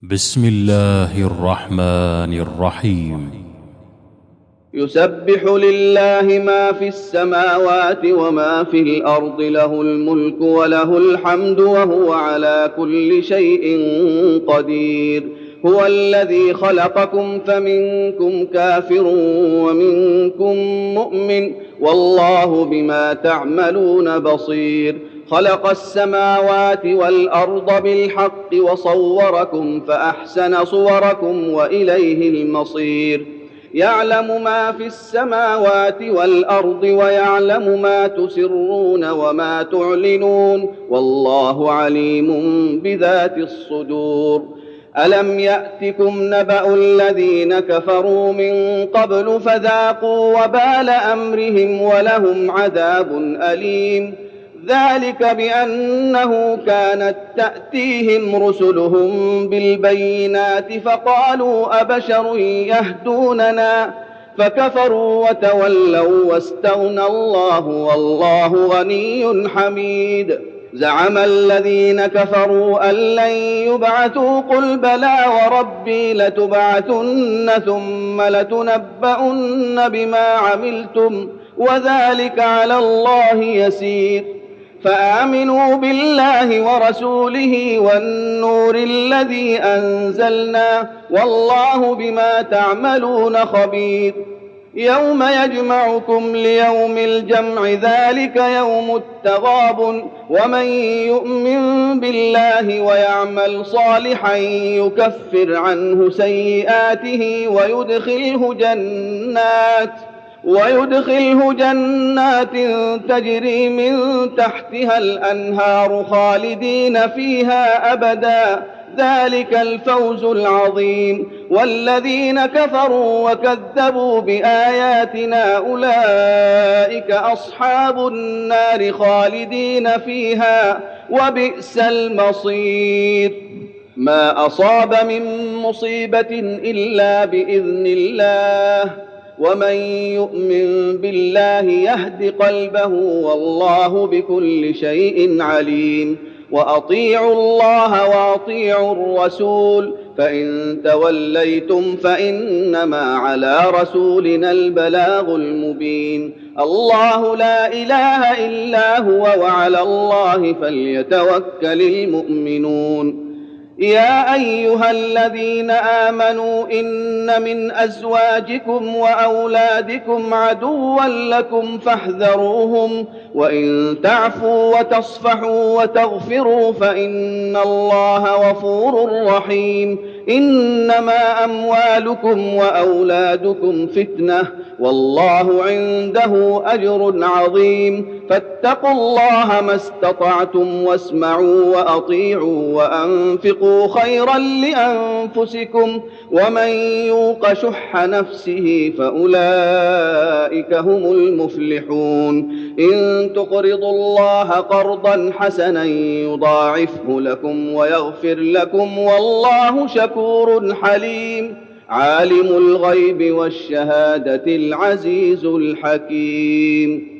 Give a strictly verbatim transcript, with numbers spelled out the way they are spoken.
بسم الله الرحمن الرحيم. يسبح لله ما في السماوات وما في الأرض، له الملك وله الحمد وهو على كل شيء قدير. هو الذي خلقكم فمنكم كافر ومنكم مؤمن، والله بما تعملون بصير. خلق السماوات والأرض بالحق وصوركم فأحسن صوركم وإليه المصير. يعلم ما في السماوات والأرض ويعلم ما تسرون وما تعلنون، والله عليم بذات الصدور. ألم يأتكم نبأ الذين كفروا من قبل فذاقوا وبال أمرهم ولهم عذاب أليم. ذلك بأنه كانت تأتيهم رسلهم بالبينات فقالوا أبشر يهدوننا فكفروا وتولوا واستغنى الله والله غني حميد. زعم الذين كفروا أن لن يبعثوا قل بلى وربي لتبعثن ثم لتنبؤن بما عملتم وذلك على الله يسير. فآمنوا بالله ورسوله والنور الذي أنزلنا، والله بما تعملون خبير. يوم يجمعكم ليوم الجمع ذلك يوم التغابن، ومن يؤمن بالله ويعمل صالحا يكفر عنه سيئاته ويدخله جنات ويدخله جنات تجري من تحتها الأنهار خالدين فيها أبدا، ذلك الفوز العظيم. والذين كفروا وكذبوا بآياتنا أولئك أصحاب النار خالدين فيها وبئس المصير. ما أصاب من مصيبة إلا بإذن الله، ومن يؤمن بالله يهد قلبه والله بكل شيء عليم. وأطيعوا الله وأطيعوا الرسول، فإن توليتم فإنما على رسولنا البلاغ المبين. الله لا إله إلا هو وعلى الله فليتوكل المؤمنون. يا أيها الذين آمنوا إن من أزواجكم وأولادكم عدوا لكم فاحذروهم، وإن تعفوا وتصفحوا وتغفروا فإن الله غفور رحيم. إنما أموالكم وأولادكم فتنة، والله عنده أجر عظيم. فاتقوا الله ما استطعتم واسمعوا وأطيعوا وأنفقوا خيرا لأنفسكم، ومن يوق شح نفسه فأولئك هم المفلحون. إن تقرضوا الله قرضا حسنا يضاعفه لكم ويغفر لكم والله شكور حليم. عالم الغيب والشهادة العزيز الحكيم.